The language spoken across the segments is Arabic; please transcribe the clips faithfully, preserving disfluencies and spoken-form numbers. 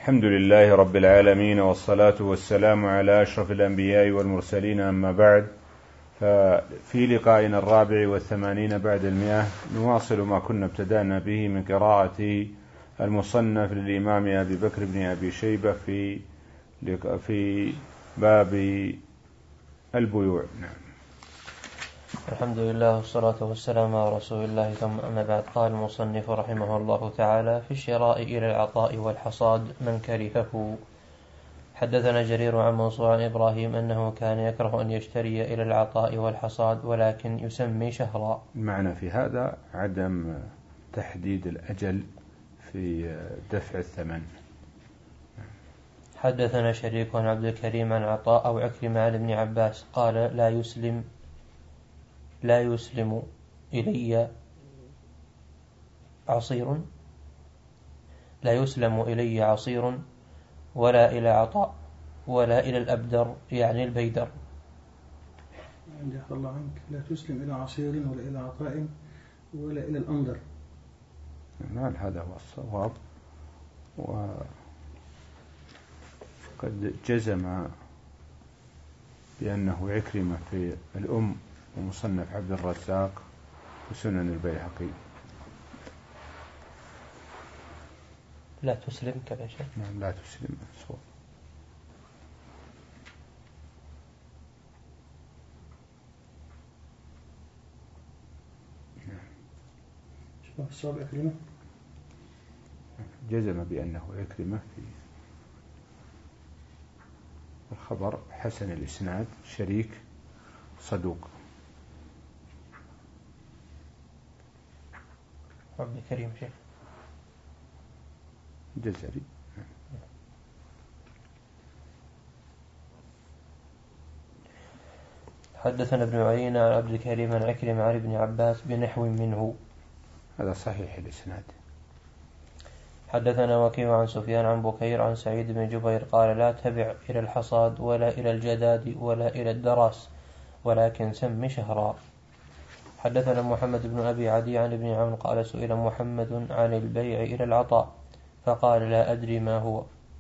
الحمد لله رب العالمين، والصلاة والسلام على أشرف الأنبياء والمرسلين، أما بعد. ففي لقائنا الرابع والثمانين بعد المئة نواصل ما كنا ابتدأنا به من قراءة المصنف للإمام أبي بكر بن أبي شيبة في في باب البيوع. نعم. الحمد لله والصلاة والسلام على رسول الله، ثم أما بعد. قال المصنف رحمه الله تعالى: في الشراء إلى العطاء والحصاد من كرهه. حدثنا جرير عن منصور عن إبراهيم أنه كان يكره أن يشتري إلى العطاء والحصاد ولكن يسمي شهرا. المعنى في هذا عدم تحديد الأجل في دفع الثمن. حدثنا شريك عن عبد الكريم عن عطاء أو عكرمة عن ابن عباس قال: لا يسلم لا يسلم إلي عصير لا يسلم إلي عصير ولا إلى عطاء ولا إلى الأبدر، يعني البيدر. عندي الله عنك: لا تسلم إلى عصير ولا إلى عطاء ولا إلى الأندر. نعم، هذا هو الصواب. وقد جزم بأنه عكرمة في الأم ومصنف عبد الرزاق وسنن البيهقي. لا تسلم كذا شيء. نعم، لا تسلم صواب. شبه الصواب عكرمة. جزم بأنه عكرمة في الخبر حسن الإسناد، شريك صدوق. عبد الكريم شيخ جزري. حدثنا ابن عيينة عن عبد الكريم عن عكرمة عن ابن عباس بنحو منه. هذا صحيح الإسناد. حدثنا وكيع عن سفيان عن بكير عن سعيد بن جبير قال: لا تبع إلى الحصاد ولا إلى الجداد ولا إلى الدراس ولكن سم شهرا. حدثنا محمد بن أبي عدي عن ابن عون قال: سئل محمد عن البيع إلى العطاء فقال: لا أدري ما هو.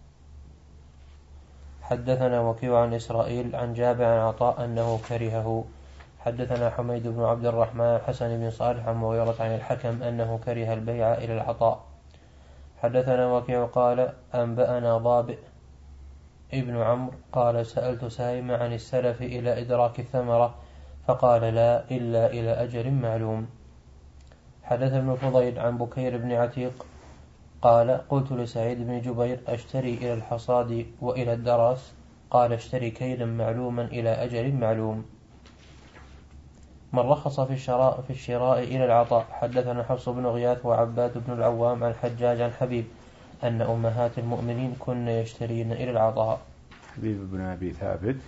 حدثنا وكيع عن إسرائيل عن جابر عن عطاء أنه كرهه. حدثنا حميد بن عبد الرحمن حسن بن صالح عن مغيرة عن الحكم أنه كره البيع إلى العطاء. حدثنا وكيع قال: أنبأنا ضابئ ابن عمرو قال: سألت سائما عن السلف إلى إدراك الثمرة فقال: لا إلا إلى أجل معلوم. حدث ابن فضيل عن بكير بن عتيق قال: قلت لسعيد بن جبير: أشتري إلى الحصاد وإلى الدراس؟ قال: اشتري كيلا معلوما إلى أجل معلوم. من رخص في الشراء في الشراء إلى العطاء. حدثنا حفص بن غياث وعباد بن العوام عن حجاج عن حبيب أن أمهات المؤمنين كن يشترين إلى العطاء. حبيب بن أبي ثابت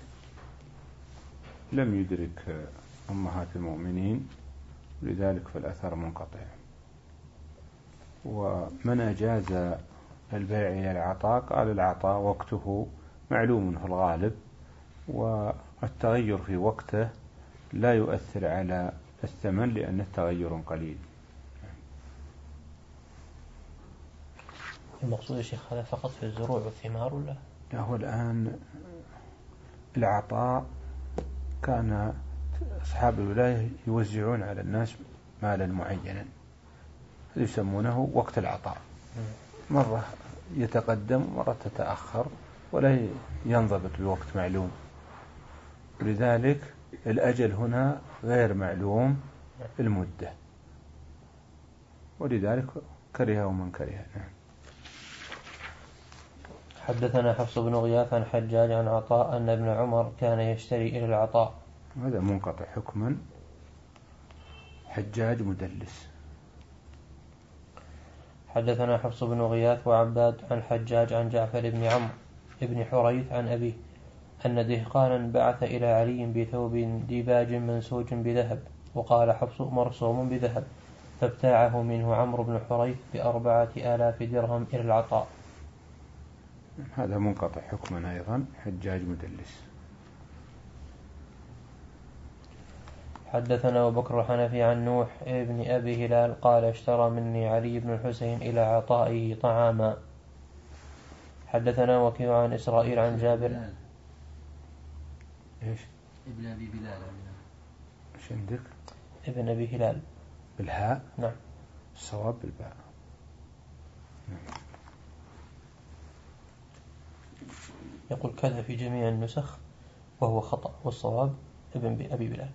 لم يدرك أمهات المؤمنين، لذلك فالأثر منقطع. ومن أجاز البيع إلى العطاء قال: العطاء وقته معلوم في الغالب، والتغير في وقته لا يؤثر على الثمن لأن التغير قليل. المقصود يا شيخ هذا فقط في الزروع والثمار ولا؟ هو الآن العطاء كان أصحاب الولاية يوزعون على الناس مالا معينا يسمونه وقت العطاء، مرة يتقدم ومرة تتأخر ولا ينضبط بوقت معلوم، لذلك الأجل هنا غير معلوم المدة، ولذلك كرهه من كرهه. حدثنا حفص بن غياث عن حجاج عن عطاء أن ابن عمر كان يشتري إلى العطاء. هذا منقطع حكما، حجاج مدلس. حدثنا حفص بن غياث وعباد عن حجاج عن جعفر بن عمرو بن حريث عن أبيه أن دهقانا بعث إلى علي بثوب ديباج منسوج بذهب، وقال حفص: مرسوم بذهب، فابتاعه منه عمرو بن حريث بأربعة آلاف درهم إلى العطاء. هذا منقطع حكما أيضا، حجاج مدلس. حدثنا أبو بكر الحنفي عن نوح ابن أبي هلال قال: اشترى مني علي بن الحسين إلى عطائه طعاما. حدثنا وكيع عن إسرائيل عن جابر. إيش؟ ابن أبي بلال. إيش عندك؟ ابن أبي هلال بالهاء؟ نعم. الصواب بالباء. نعم. يقول كذا في جميع النسخ وهو خطأ، والصواب ابن أبي بلال.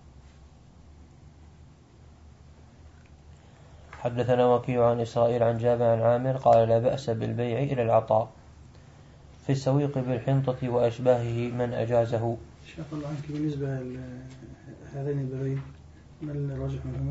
حدثنا وكيع عن إسرائيل عن جابر عن عامر قال لا بأس بالبيع إلى العطاء في السويق بالحنطة وأشباهه من أجازه. شاء الله عنك بالنسبة لهذين البابين ما الراجح منهما؟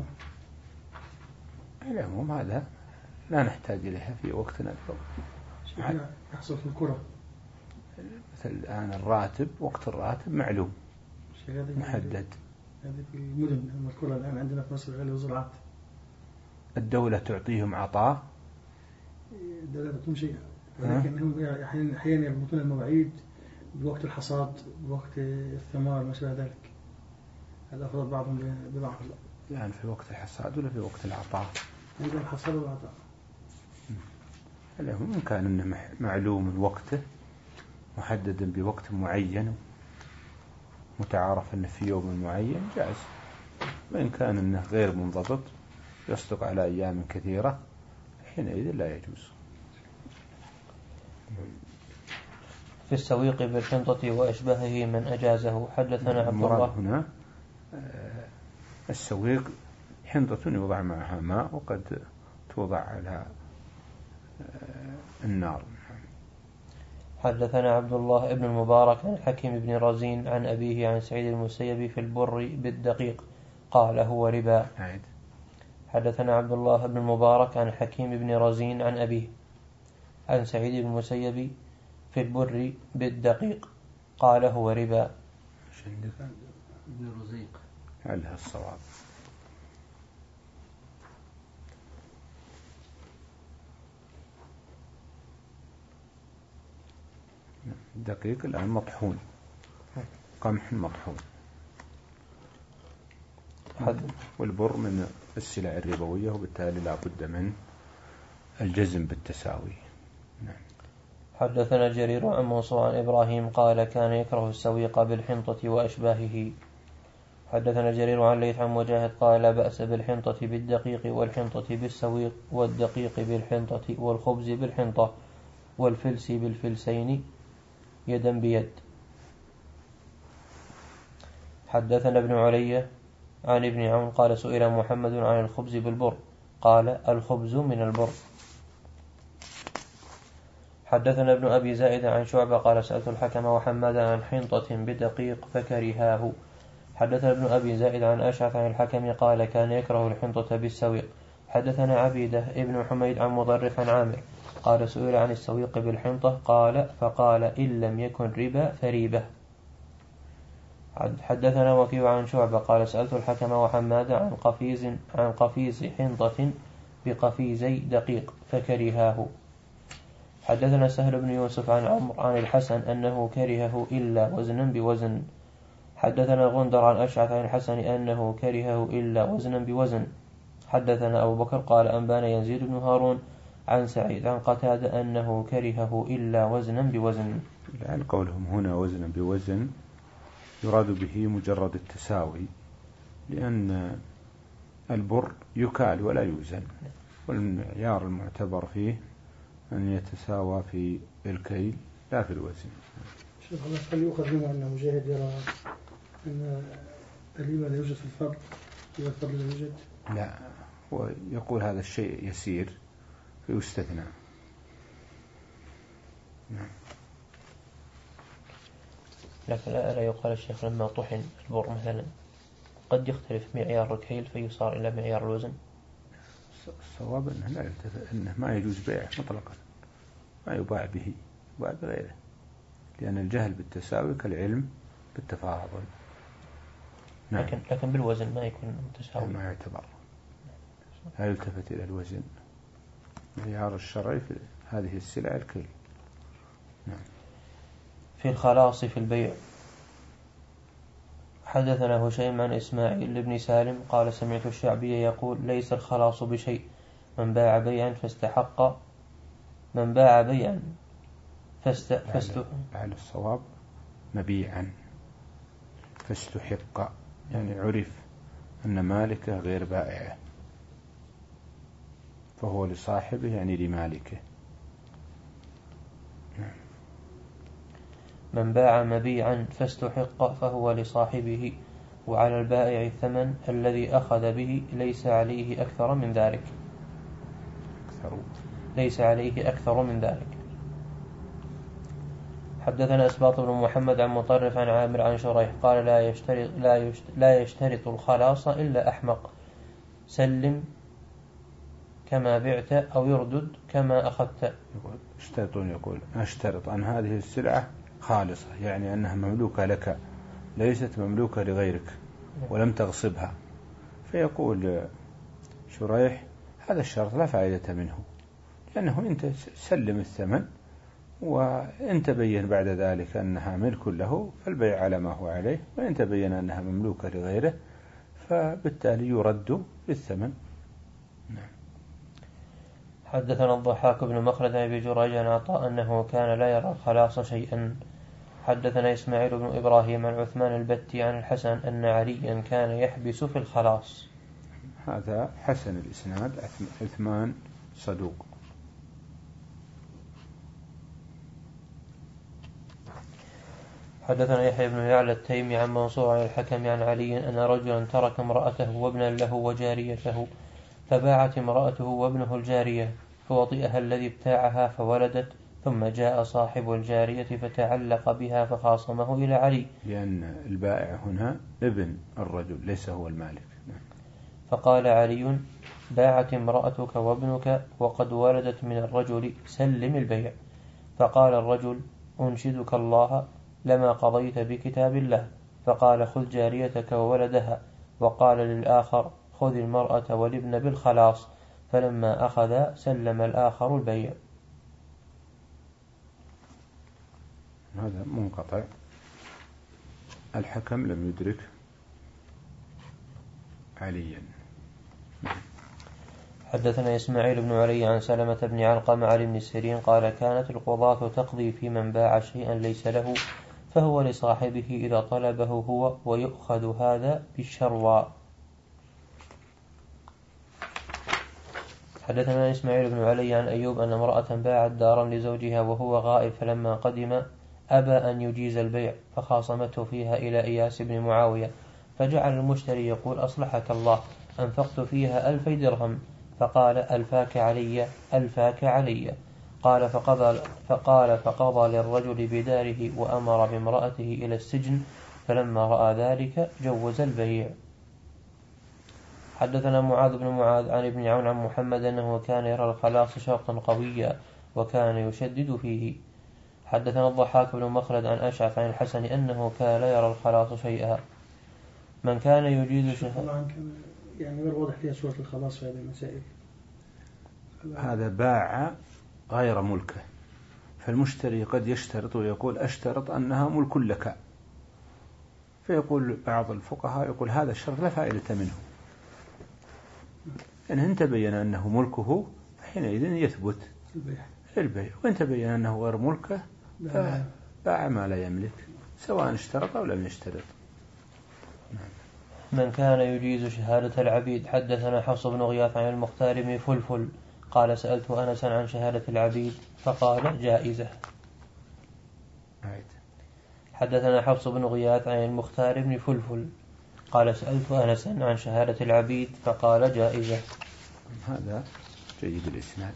العموم هذا لا نحتاج إليها في وقتنا اليوم. يحصل في الكرة مثل الآن الراتب، وقت الراتب معلوم محدد. هذه في المدن. أما الكرة الآن عندنا في مصر غالية وزراعات. الدولة تعطيهم عطاء؟ الدولة تعطيهم شيء، ولكنهم أحيانا يربطون المواعيد بوقت الحصاد، بوقت الثمار، ما شابه ذلك. هذا أفضل بعضهم ببعض. يعني في وقت الحصاد ولا في وقت العطاء؟ عندنا الحصاد والعطاء. المهم إن كان إنه معلوم وقته محددا بوقت معين متعارف أنه في يوم معين جائز، وإن كان إنه غير منضبط يصدق على أيام كثيرة حينئذ لا يجوز. في السويق بالحنطة وأشباهه من أجازه. حدثنا عبد الله. هنا السويق حنطة يوضع معها ماء وقد توضع على النار. حدثنا عبد الله ابن المبارك عن حكيم بن رزين عن أبيه عن سعيد المسيب في البر بالدقيق قال هو ربا. عيد. حدثنا عبد الله بن المبارك عن حكيم بن رزين عن أبيه عن سعيد بن المسيب في البر بالدقيق قال هو ربا. ابن رزيق علها الصواب. الدقيق الآن مطحون، قمح مطحون. والبر من السلع الربوية وبالتالي لا بد من الجزم بالتساوي. نعم. حدثنا جرير عن منصور عن إبراهيم قال كان يكره السويق بالحنطة وأشباهه. حدثنا جرير عن ليث عن مجاهد قال لا بأس بالحنطة بالدقيق والحنطة بالسويق والدقيق بالحنطة والخبز بالحنطة والفلس بالفلسين يدا بيد. حدثنا ابن علي عن ابن عون قال سئل محمد عن الخبز بالبر قال الخبز من البر. حدثنا ابن أبي زائد عن شعبة قال سألت الحكم وحماد عن حنطة بدقيق فكرهاه. حدثنا ابن أبي زائد عن أشعث عن الحكم قال كان يكره الحنطة بالسويق. حدثنا عبيدة ابن حميد عن مضرف عن عامر قال سئل عن السويق بالحنطة قال فقال إن لم يكن ربا فريبة. حدثنا وكيع عن شعبة قال سألت الحكم وحماد عن قفيز عن قفيز حنطة بقفيزي دقيق فكرهاه. حدثنا سهل بن يوسف عن عمرو عن الحسن أنه كرهه إلا وزنا بوزن. حدثنا غندر عن أشعث عن الحسن أنه كرهه إلا وزنا بوزن. حدثنا أبو بكر قال أنبانا يزيد بن هارون عن سعيد عن قتادة أنه كرهه إلا وزنا بوزن. لعل قولهم هنا وزنا بوزن يراد به مجرد التساوي، لأن البر يكال ولا يوزن، والمعيار المعتبر فيه أن يتساوى في الكيل لا في الوزن. شيخ الله هل يؤخذ منه أن مجاهد يرى أن الربا لا يوجد في الفضل إذا الفضل لا يوجد؟ لا، هو يقول هذا الشيء يسير فيستثنى. نعم. لكن لا يقال الشيخ لما طحن البر مثلا قد يختلف معيار الكيل فيصار إلى معيار الوزن. الصواب أنه لا يلتفت، أنه ما يجوز بيعه مطلقا، ما يباع به، يباع بغيره، لأن الجهل بالتساوي كالعلم بالتفاضل. نعم. لكن لكن بالوزن ما يكون متساوي، ما يعتبر، لا يلتفت إلى الوزن. معيار الشرعي في هذه السلع الكيل. نعم. في الخلاص في البيع. حدثنا هشيم عن إسماعيل بن سالم قال سمعت الشعبي يقول ليس الخلاص بشيء من باع بيعا فاستحق من باع بيعا فست فست على الصواب مبيعا، فاستحق يعني عرف أن مالكه غير بائعه، فهو لصاحبه يعني لمالكه. من باع مبيعا فاستحق فهو لصاحبه، وعلى البائع الثمن الذي أخذ به ليس عليه أكثر من ذلك أكثر ليس عليه أكثر من ذلك. حدثنا أسباط بن محمد عن مطرف عن عامر عن شريح قال لا يشترط, لا يشترط, لا يشترط الخلاص إلا أحمق، سلم كما بعت أو يردد كما أخذت. يقول اشترطون، يقول أشترط أن هذه السلعة خالصة، يعني أنها مملوكة لك ليست مملوكة لغيرك ولم تغصبها. فيقول شريح هذا الشرط لا فائدة منه، لأنه أنت سلم الثمن وإن تبين بعد ذلك أنها ملك له فالبيع على ما هو عليه، وإن تبين أنها مملوكة لغيره فبالتالي يرد بالثمن. نعم. حدثنا الضحاك بن مخلد أبي جريج عن عطاء أنه كان لا يرى الخلاص شيئا. حدثنا إسماعيل بن إبراهيم عن عثمان البتي عن الحسن أن عليا كان يحبس في الخلاص. هذا حسن الإسناد، عثمان صدوق. حدثنا يحيى بن يعلى التيمي عن منصور عن الحكم عن علي أن رجلا ترك امرأته وابنا له وجاريته، فباعت امرأته وابنه الجارية فوطئها الذي ابتاعها فولدت، ثم جاء صاحب الجارية فتعلق بها فخاصمه إلى علي، لأن البائع هنا ابن الرجل ليس هو المالك. فقال علي باعت امرأتك وابنك وقد ولدت من الرجل، سلم البيع. فقال الرجل أنشدك الله لما قضيت بكتاب الله. فقال خذ جاريتك وولدها، وقال للآخر خذ المرأة والابن بالخلاص، فلما أخذ سلم الآخر البيع. هذا منقطع، الحكم لم يدرك عليا. حدثنا إسماعيل بن علي عن سلمة بن علقمة عن ابن سيرين قال كانت القضاة تقضي في من باع شيئا ليس له فهو لصاحبه إذا طلبه هو، ويؤخذ هذا بالشروى. حدثنا إسماعيل بن علي عن أيوب أن امرأة باعت دارا لزوجها وهو غائب، فلما قدم أبى أن يجيز البيع فخاصمته فيها إلى إياس بن معاوية، فجعل المشتري يقول أصلحك الله أنفقت فيها ألفي درهم، فقال ألفاك علي ألفاك علي. قال فقضى, فقال فقضى للرجل بداره وأمر بامرأته إلى السجن، فلما رأى ذلك جوز البيع. حدثنا معاذ بن معاذ عن ابن عون عن محمد أنه كان يرى الخلاص شرطا قويا وكان يشدد فيه. حدثنا الضحاك بن مخلد عن أشعث عن الحسن أنه كان لا يرى الخلاص شيئا. من كان يجيز طبعا يعني غير واضح فيها سورة الخلاص في هذه المسائل. هذا باع غير ملكه، فالمشتري قد يشترط ويقول أشترط أنها ملك لك، فيقول بعض الفقهاء يقول هذا الشرط لا فائدة منه، إن إن تبين أنه ملكه فحينئذ يثبت البيع، وإن تبين أنه غير ملكه فباع ما لا يملك سواء اشترط أو لم يشترط. من كان يجيز شهادة العبيد. حدثنا حفص بن غياث عن المختار بن فلفل قال سألت أنسا عن شهادة العبيد فقال جائزة. حدثنا حفص بن غياث عن المختار بن فلفل قال سألت أنسا عن شهادة العبيد فقال جائزة. هذا جيد الإسناد.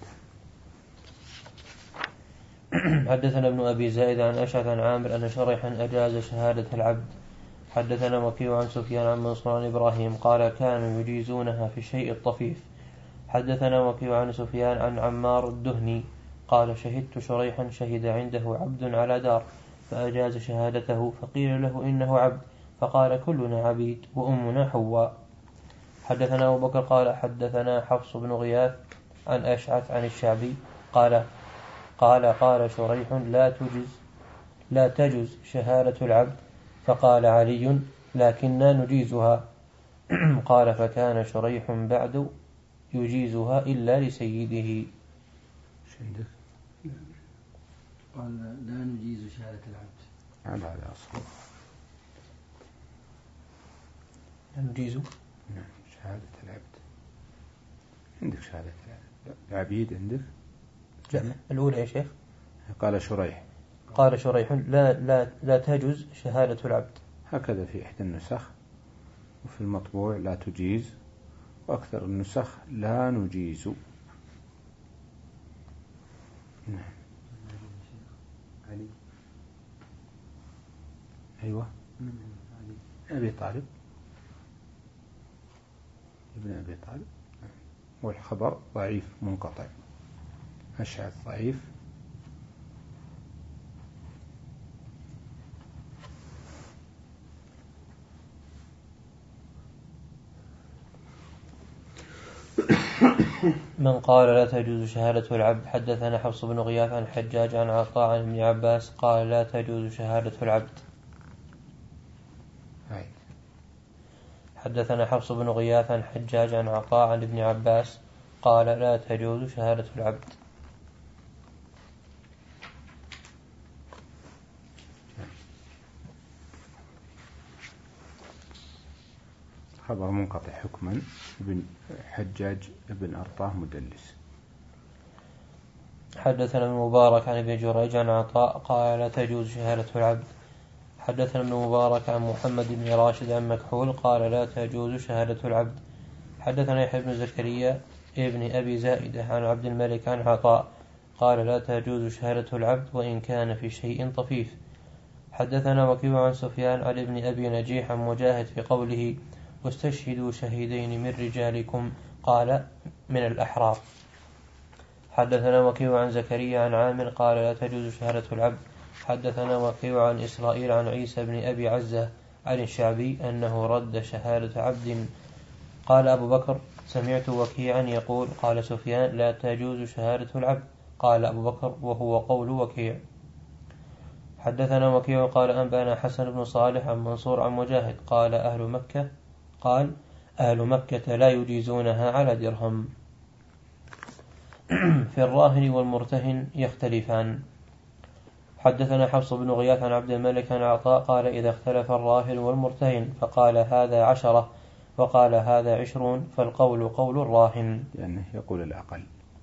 حدثنا ابن أبي زائد عن أشعث عن عامر أن شريحا أجاز شهادة العبد. حدثنا وكيع عن سفيان عن منصور عن إبراهيم قال كانوا يجيزونها في الشيء الطفيف. حدثنا وكيع عن سفيان عن عمار الدهني قال شهدت شريحا شهد عنده عبد على دار فأجاز شهادته، فقيل له إنه عبد فقال كلنا عبيد وأمنا حواء. حدثنا أبو بكر قال حدثنا حفص بن غياث عن أشعث عن الشعبي قال قال قال شريح لا تجز لا تجز شهادة العبد، فقال علي لكننا نجيزها. قال فكان شريح بعد يجيزها إلا لسيده. قال لا نجيز شهادة العبد. على هذا أصله. لا نجيز. نعم شهادة العبد. عندك شهادة العبيد عندك؟ لا الأولى يا شيخ. قال شريح. قال شريح لا لا لا تجوز شهادة العبد. هكذا في إحدى النسخ، وفي المطبوع لا تجيز، وأكثر النسخ لا نجيز. نعم. علي. أيوة. علي. أبي طالب. ابن أبي طالب. والخبر ضعيف منقطع. أشعث ضعيف. من قال لا تجوز شهادة العبد. حدثنا حفص بن غياث عن حجاج عن عطاء عن ابن عباس قال لا تجوز شهادة العبد. هاي. حدثنا حفص بن غياث عن حجاج عن عطاء عن ابن عباس قال لا تجوز شهادة العبد. خبر منقطع حكما. ابن حجاج ابن أرطاه مدلس. حدثنا ابن مبارك عن ابن جريج عن عطاء قال لا تجوز شهادة العبد. حدثنا ابن مبارك عن محمد بن راشد عن مكحول قال لا تجوز شهادة العبد. حدثنا يحيى بن زكريا ابن أبي زائدة عن عبد الملك عن عطاء قال لا تجوز شهادة العبد وإن كان في شيء طفيف. حدثنا وكيع عن سفيان عن ابن أبي نجيح عن مجاهد في قوله واستشهدوا شهيدين من رجالكم قال من الأحرار. حدثنا وكيع عن زكريا عن عامر قال لا تجوز شهادة العبد. حدثنا وكيع عن إسرائيل عن عيسى بن أبي عزة عن الشعبي أنه رد شهادة عبد. قال أبو بكر سمعت وكيعا يقول قال سفيان لا تجوز شهادة العبد. قال أبو بكر وهو قول وكيع. حدثنا وكيع قال أنبانا حسن بن صالح عن منصور عن مجاهد قال أهل مكة قال أهل مكة لا يجيزونها على درهم. في الراهن والمرتهن يختلفان. حدثنا حفص بن غياث عن عبد الملك عن عطاء قال إذا اختلف الراهن والمرتهن فقال هذا عشرة وقال هذا عشرون فالقول قول الراهن لأنه يقول الأقل.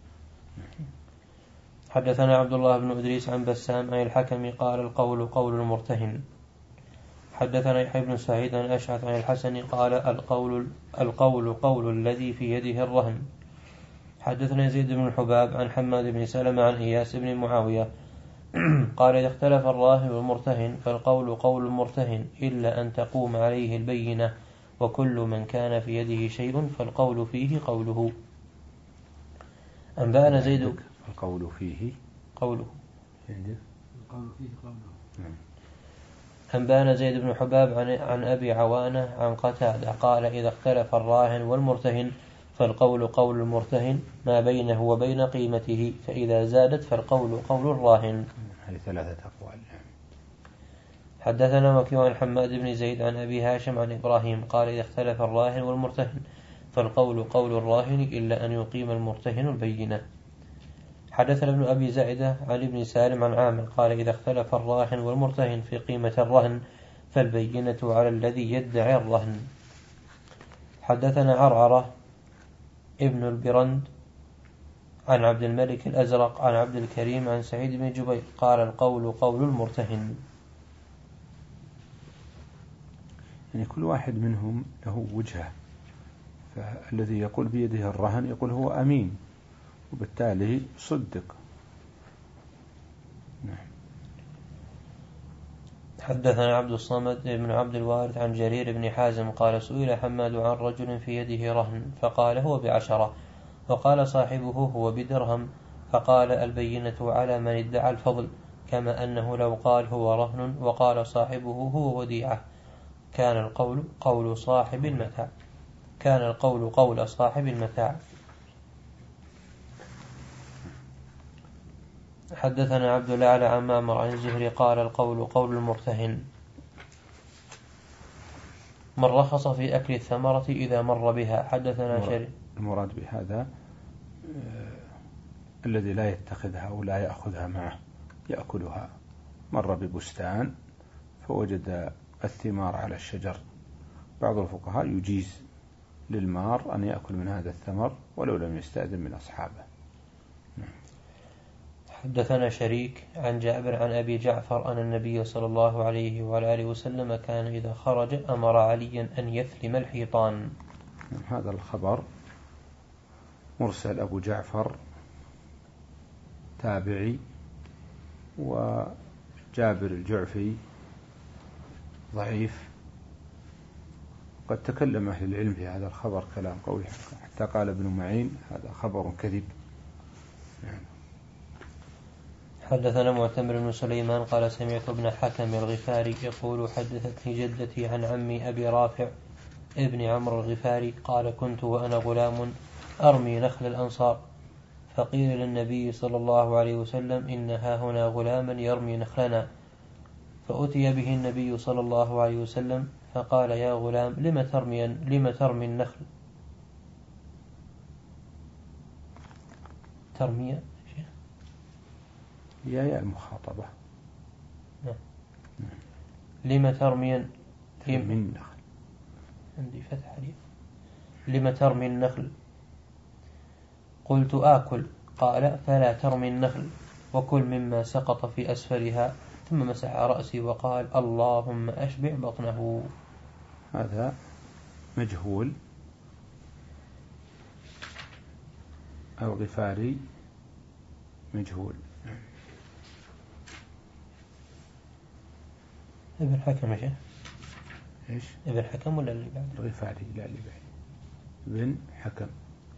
حدثنا عبد الله بن إدريس عن بسام عن الحكم قال القول قول المرتهن. حدثنا يحيى بن سعيد عن أشعث عن الحسن قال القول القول قول الذي في يده الرهن. حدثنا يزيد بن الحباب عن حماد بن سلمة عن إياس بن معاوية قال إذا اختلف الراهن والمرتهن فالقول قول المرتهن إلا أن تقوم عليه البينة وكل من كان في يده شيء فالقول فيه قوله. أنبأنا زيد القول فيه قوله القول فيه قوله. أنبأنا زيد بن حباب عن, عن أبي عوانة عن قتادة قال إذا اختلف الراهن والمرتهن فالقول قول المرتهن ما بينه وبين قيمته فإذا زادت فالقول قول الراهن. هذه ثلاثة أقوال. حدثنا وكيع عن حماد بن زيد عن أبي هاشم عن إبراهيم قال إذا اختلف الراهن والمرتهن فالقول قول الراهن إلا أن يقيم المرتهن البينة. حدثنا ابن أبي زائدة عن ابن سالم عن عامر قال إذا اختلف الراهن والمرتهن في قيمة الرهن فالبينة على الذي يدعي الرهن. حدثنا عرعرة ابن البرند عن عبد الملك الأزرق عن عبد الكريم عن سعيد بن جبير قال القول قول المرتهن. يعني كل واحد منهم له وجهة، فالذي يقول بيده الرهن يقول هو أمين وبالتالي صدق. نعم. حدثنا عبد الصمد بن عبد الوارث عن جرير بن حازم قال سئل حماد عن رجل في يده رهن فقال هو بعشرة وقال صاحبه هو بدرهم فقال البينة على من ادعى الفضل كما أنه لو قال هو رهن وقال صاحبه هو وديعة كان القول قول صاحب المتاع كان القول قول صاحب المتاع. حدثنا عبد الأعلى عن معمر عن الزهري قال القول قول المرتهن. من رخص في أكل الثمرة إذا مر بها. حدثنا شريك. المراد بهذا آه الذي لا يتخذها ولا يأخذها معه يأكلها. مر ببستان فوجد الثمار على الشجر، بعض الفقهاء يجيز للمار أن يأكل من هذا الثمر ولو لم يستأذن من أصحابه. حدثنا شريك عن جابر عن أبي جعفر أن النبي صلى الله عليه وعلى آله وسلم كان إذا خرج أمر عليا أن يثلم الحيطان. هذا الخبر مرسل، أبو جعفر تابعي، وجابر الجعفي ضعيف. قد تكلم أهل العلم في هذا الخبر كلام قوي، حتى قال ابن معين هذا خبر كذب. يعني. حدثنا معتمر بن سليمان قال سمعت ابن حكم الغفاري يقول حدثتني جدتي عن عمي أبي رافع ابن عمرو الغفاري قال كنت وأنا غلام أرمي نخل الأنصار، فقيل للنبي صلى الله عليه وسلم إن ها هنا غلاما يرمي نخلنا، فأتي به النبي صلى الله عليه وسلم فقال يا غلام لم ترمي, لم ترمي النخل ترمي يا يا المخاطبة لم ترمي من النخل، عندي فتح عليه لم ترمي النخل، قلت آكل، قال فلا ترمي النخل وكل مما سقط في أسفلها، ثم مسح رأسي وقال اللهم أشبع بطنه. هذا مجهول. الغفاري مجهول. ابن حكم ايش؟ ايش؟ ابن حكم ولا اللي بعد؟ الغفاري لا اللي بعد ابن حكم،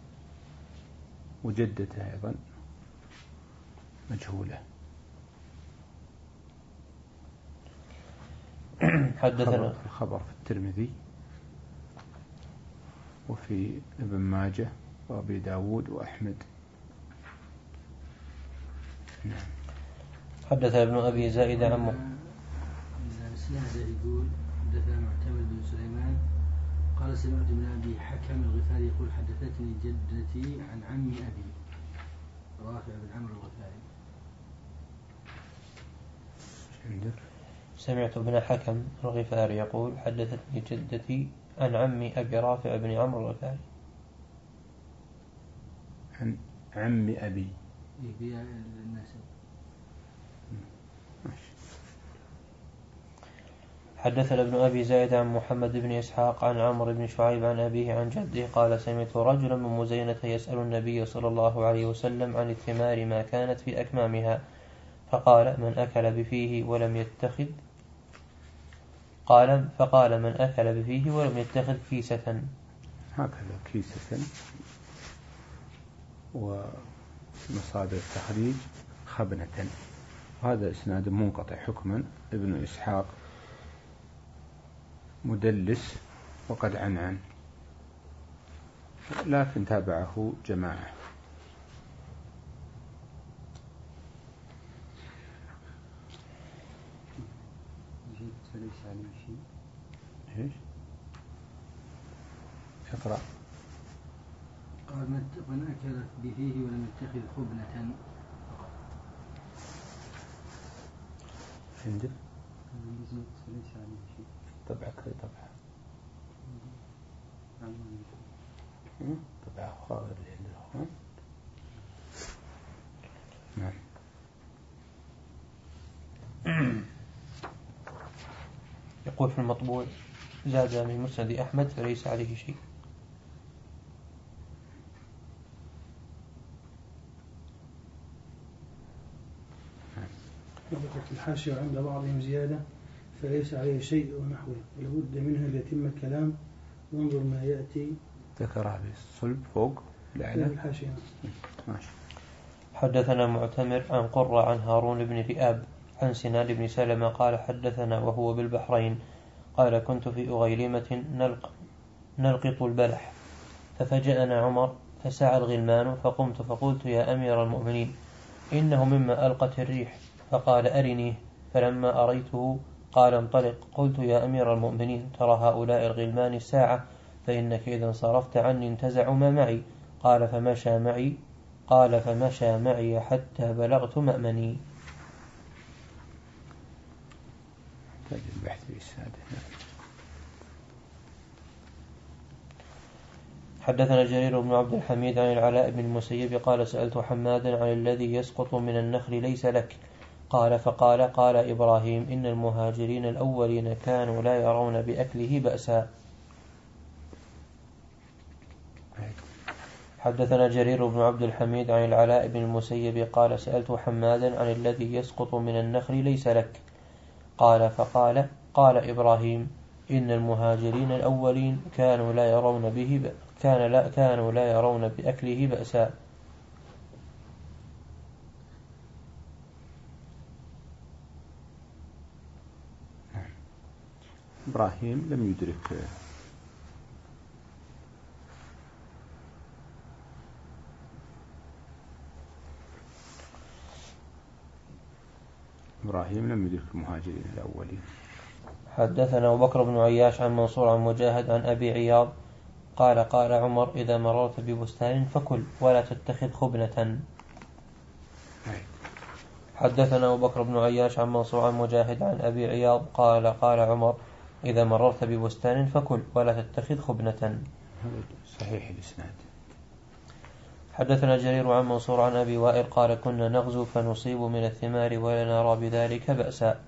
وجدته أيضا مجهولة. حدثنا الخبر في الترمذي وفي ابن ماجه وأبي داود وأحمد. نعم. حدث ابن أبي زائد عمه هذا يقول حدثنا معتمر بن سليمان قال سمعت ابن أبي حكم الغفاري يقول حدثتني جدتي عن عمي أبي رافع بن عمرو الغفاري. عندك سمعت ابن حكم الغفاري يقول حدثتني جدتي عن عمي أبي رافع بن عمرو الغفاري. عن عم أبي إيه النسب. حدثنا ابن أبي زايد عن محمد بن إسحاق عن عمرو بن شعيب عن أبيه عن جده قال سمعت رجلا من مزينة يسأل النبي صلى الله عليه وسلم عن الثمار ما كانت في أكمامها، فقال من أكل بفيه ولم يتخذ قال فقال من أكل بفيه ولم يتخذ كيسة، هكذا كيسة، ومصادر التخريج خبنة. هذا إسناد منقطع حكما. ابن إسحاق مدلس وقد عنعن، لكن تابعه جماعة. فليس عليه شيء. ايش؟ اقرأ. قال من أكل بفيه ولم يتخذ خبنة. عندك؟ فليس عليه شيء. طبعك هي طبعة. طبعة أخرى غير اللي عندنا. نعم. يقول في المطبوع زاد من مسند أحمد فليس عليه شيء. في الحاشية عند بعضهم زيادة فليس عليه شيء ونحوه ولابد منها ليتم الكلام وانظر ما يأتي. ذكرها بالصلب فوق في الحاشية. ماشي. حدثنا معتمر عن قرة عن هارون بن ذئاب عن سنان بن سلمة قال حدثنا وهو بالبحرين قال كنت في أغيلمة نلق نلقط البلح ففجأنا عمر فسعى الغلمان فقمت فقلت يا أمير المؤمنين إنه مما ألقت الريح، فقال أرنيه، فلما أريته قال انطلق، قلت يا أمير المؤمنين ترى هؤلاء الغلمان الساعة فإنك إذا انصرفت عني انتزعوا ما معي، قال فمشى معي قال فمشى معي حتى بلغت مأمني. يحتاج البحث في إسناده. حدثنا جرير بن عبد الحميد عن العلاء بن المسيب قال سألت حمادا عن الذي يسقط من النخل ليس لك، قال فقال قال إبراهيم إن المهاجرين الأولين كانوا لا يرون بأكله بأسا. حدثنا جرير بن عبد الحميد عن العلاء بن المسيب قال سألت حمادا عن الذي يسقط من النخل ليس لك، قال فقال قال إبراهيم إن المهاجرين الأولين كانوا لا يرون به ب... كان لا كانوا لا يرون بأكله بأسا. إبراهيم لم يدرك إبراهيم لم يدرك المهاجرين الأولين. حدثنا أبو بكر بن عياش عن منصور عن مجاهد عن أبي عياض قال قال عمر إذا مررت ببستان فكل ولا تتخذ خبنة. حدثنا أبو بكر بن عياش عن منصور عن مجاهد عن أبي عياض قال قال عمر إذا مررت ببستان فكل ولا تتخذ خبنة. هذا صحيح الإسناد. حدثنا جرير عن منصور عن أبي وائل قال كنا نغزو فنصيب من الثمار ولا نرى بذلك بأسا.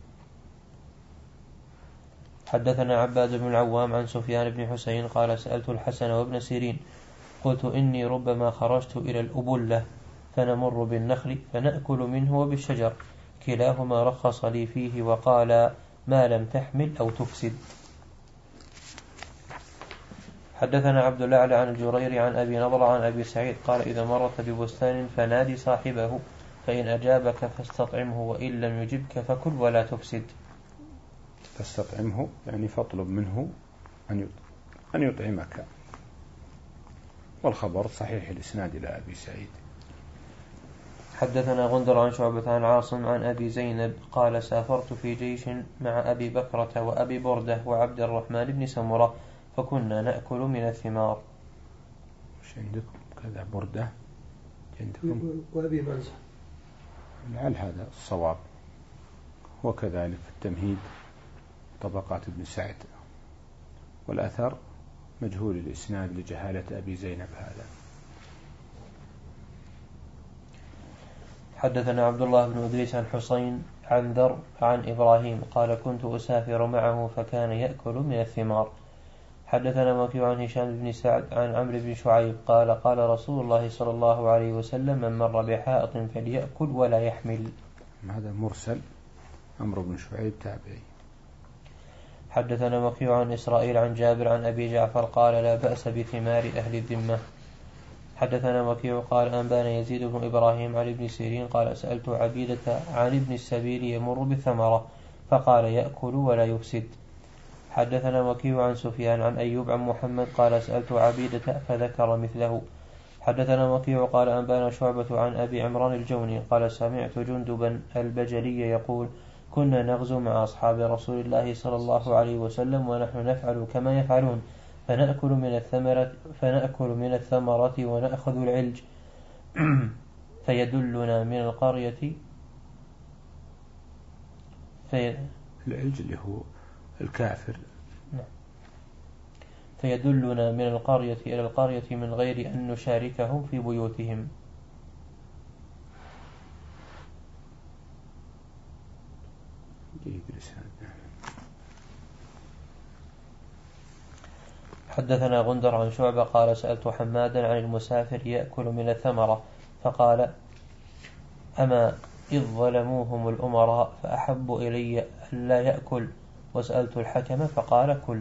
حدثنا عباد بن العوام عن سفيان بن حسين قال سألت الحسن وابن سيرين قلت إني ربما خرجت إلى الأبلة فنمر بالنخل فنأكل منه وبالشجر كلاهما رخص لي فيه وقال ما لم تحمل أو تفسد. حدثنا عبد الأعلى عن الجرير عن أبي نضر عن أبي سعيد قال إذا مرت ببستان فنادي صاحبه فإن أجابك فاستطعمه وإن لم يجبك فكل ولا تفسد. فاستطعمه يعني فاطلب منه أن يطعمك، والخبر صحيح الإسناد إلى أبي سعيد. حدثنا غندر عن شعبة عن عاصم عن أبي زينب قال سافرت في جيش مع أبي بكرة وأبي بردة وعبد الرحمن بن سمرة فكنا نأكل من الثمار. وش عندكم كذا بردة عندكم وأبي برزة، لعل هذا الصواب. وكذلك في التمهيد طبقات ابن سعد، والأثر مجهول الإسناد لجهالة أبي زينب هذا. حدثنا عبد الله بن إدريس عن حسين عن ذر عن إبراهيم قال كنت أسافر معه فكان يأكل من الثمار. حدثنا وكيع عن هشام بن سعد عن عمرو بن شعيب قال قال رسول الله صلى الله عليه وسلم من مر بحائط فليأكل ولا يحمل. هذا مرسل، عمرو بن شعيب تابعي. حدثنا وكيع عن إسرائيل عن جابر عن أبي جعفر قال لا بأس بثمار أهل الذمة. حدثنا وكيع قال أنبانا يزيد بن إبراهيم عن ابن سيرين قال سألت عبيدة عن ابن السبيل يمر بالثمرة فقال يأكل ولا يفسد. حدثنا وكيع عن سفيان عن أيوب عن محمد قال سألت عبيدة فذكر مثله. حدثنا وكيع قال أنبانا شعبة عن أبي عمران الجوني قال سمعت جندبا البجلي يقول كنا نغزو مع أصحاب رسول الله صلى الله عليه وسلم ونحن نفعل كما يفعلون فنأكل من الثمرة فنأكل من الثمرة ونأخذ العلج فيدلنا من القرية في العلج اللي هو الكافر فيدلنا من القرية إلى القرية من غير أن نشاركهم في بيوتهم. حدثنا غندر عن شعبة قال سألت حمادا عن المسافر يأكل من الثمرة فقال أما إذ ظلموهم الأمراء فأحب إلي ألا يأكل وسألت الحكم فقال كل.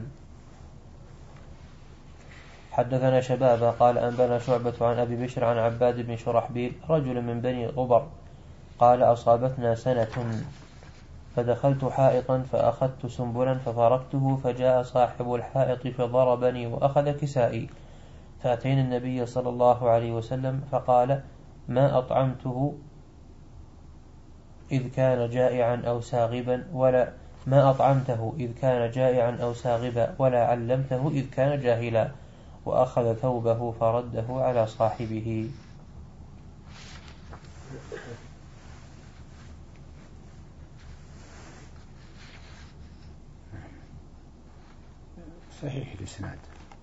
حدثنا شبابا قال أنبانا شعبة عن أبي بشر عن عباد بن شرحبيل رجل من بني غبر قال أصابتنا سنة فدخلت حائطا فأخذت سنبلا ففرقته فجاء صاحب الحائط فضربني وأخذ كسائي فأتينا النبي صلى الله عليه وسلم فقال ما أطعمته إذ كان جائعا أو ساغبا ولا ما أطعمته إذ كان جائعا أو ساغبا ولا علمته إذ كان جاهلا وأخذ ثوبه فرده على صاحبه. صحيح الإسناد.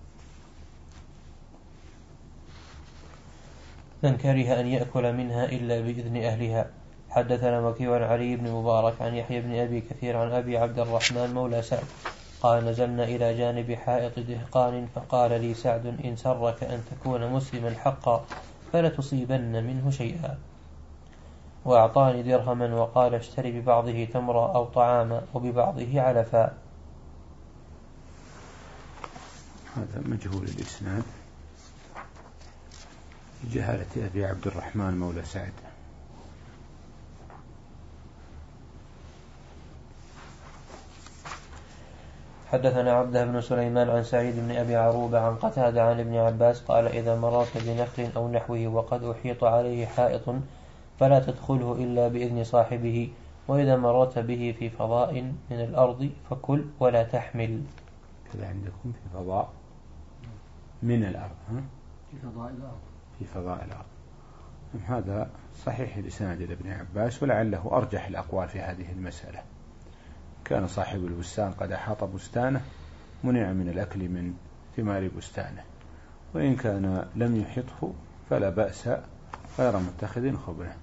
من كره أن يأكل منها إلا بإذن أهلها. حدثنا وكيع عن علي بن مبارك عن يحيى بن أبي كثير عن أبي عبد الرحمن مولى سعد قال نزلنا إلى جانب حائط دهقان فقال لي سعد إن سرك أن تكون مسلما حقا فلتصيبن منه شيئا، وأعطاني درهما وقال اشتري ببعضه تمرا أو طعاما وببعضه علفا. هذا مجهول الإسناد جهالة أبي عبد الرحمن مولى سعد. حدثنا عبده بن سليمان عن سعيد بن أبي عروبة عن قتادة عن ابن عباس قال إذا مررت بنخل أو نحوه وقد أحيط عليه حائط فلا تدخله إلا بإذن صاحبه، وإذا مررت به في فضاء من الأرض فكل ولا تحمل. كذا عندكم في فضاء من الأرض، ها؟ في فضاء الأرض في فضاء الأرض. هذا صحيح الإسناد لابن عباس، ولعله أرجح الأقوال في هذه المسألة. كان صاحب البستان قد أحاط بستانه منع من الأكل من ثمار بستانه، وإن كان لم يحطه فلا بأس غير متخذ خبنه.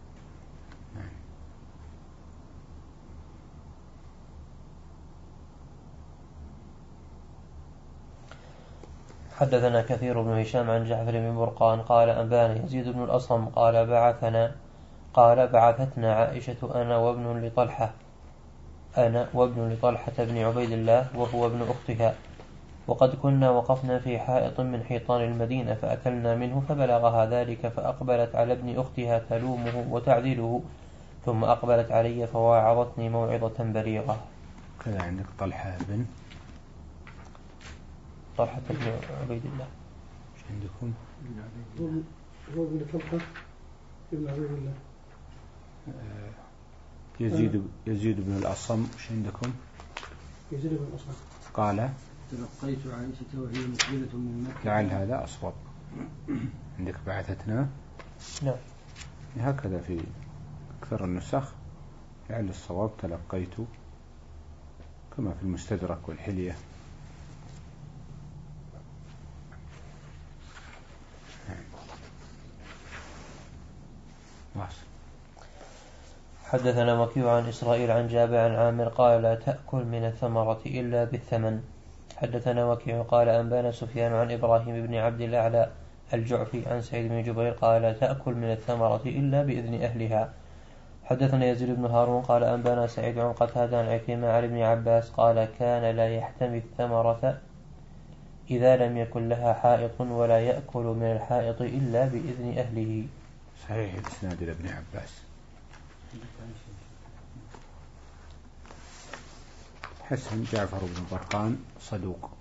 حدثنا كثير بن هشام عن جعفر بن برقان قال أنبانا يزيد بن الأصم قال بعثنا قال بعثتنا عائشة أنا وابن لطلحة أنا وابن لطلحة بن عبيد الله وهو ابن أختها، وقد كنا وقفنا في حائط من حيطان المدينة فأكلنا منه فبلغها ذلك فأقبلت على ابن أختها تلومه وتعذله، ثم أقبلت علي فواعظتني موعظة بليغة. كذا عندك طلحة بن طلحة بن عبيد الله. ايش عندكم؟ هو ابن طلحة ابن عبيد الله. يزيد يزيد بن الأصم. ايش عندكم؟ يزيد بن الأصم قال تلقيت عائشة وهي مقبلة من مكة. لعل هذا أصوب. عندك بعثتنا. نعم هكذا في أكثر النسخ، لعل الصواب تلقيت كما في المستدرك والحلية. حدثنا وكيع عن إسرائيل عن جابر عن عامر قال لا تأكل من الثمرة إلا بالثمن. حدثنا وكيع قال أنبانا سفيان عن إبراهيم بن عبد الأعلى الجعفي عن سعيد بن جبير قال لا تأكل من الثمرة إلا بإذن أهلها. حدثنا يزيد بن هارون قال أنبانا سعيد عن قتادة عن عكرمة عن ابن عباس قال كان لا يحتمي الثمرة إذا لم يكن لها حائط ولا يأكل من الحائط إلا بإذن أهله. صحيح الإسناد لابن عباس. حسن جعفر بن برقان صدوق.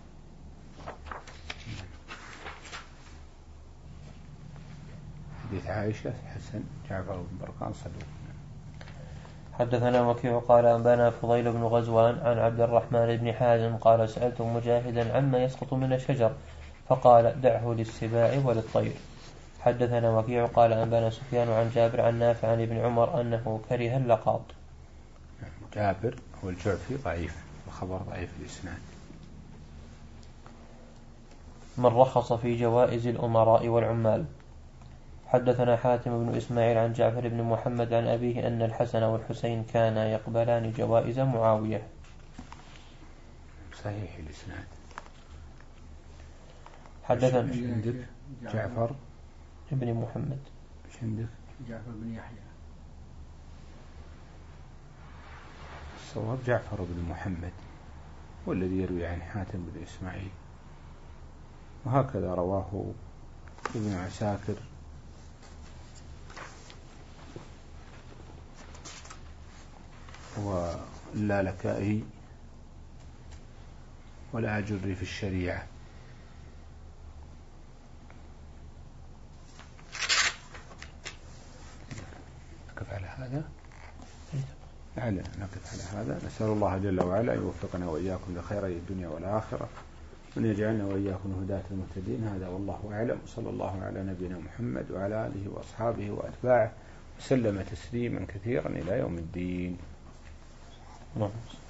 حديث عائشة حسن جعفر بن برقان صدوق. حدثنا وكيع قال أنبانا فضيل بن غزوان عن عبد الرحمن بن حازم قال سألت مجاهدا عما يسقط من الشجر فقال دعه للسباع وللطير. حدثنا وكيع قال أنبانا سفيان عن جابر عن نافع عن ابن عمر أنه كره اللقاط. جابر هو الجعفي ضعيف، الخبر ضعيف الإسناد. من رخص في جوائز الأمراء والعمال. حدثنا حاتم بن إسماعيل عن جعفر بن محمد عن أبيه أن الحسن والحسين كانا يقبلان جوائز معاوية. صحيح الإسناد. حدثنا جعفر بن محمد. ايش عندك؟ جعفر بن يحيى. الصواب جعفر بن محمد والذي يروي عن حاتم بن إسماعيل، وهكذا رواه ابن عساكر واللالكائي والآجري في الشريعة. نقف على هذا لعل نقف على هذا. نسأل الله جل وعلا أن يوفقنا وإياكم لخيري الدنيا والآخرة، وأن يجعلنا وإياكم هداة المهتدين. هذا والله أعلم، وصلى الله على نبينا محمد وعلى آله وأصحابه وأتباعه وسلم تسليما كثيرا إلى يوم الدين.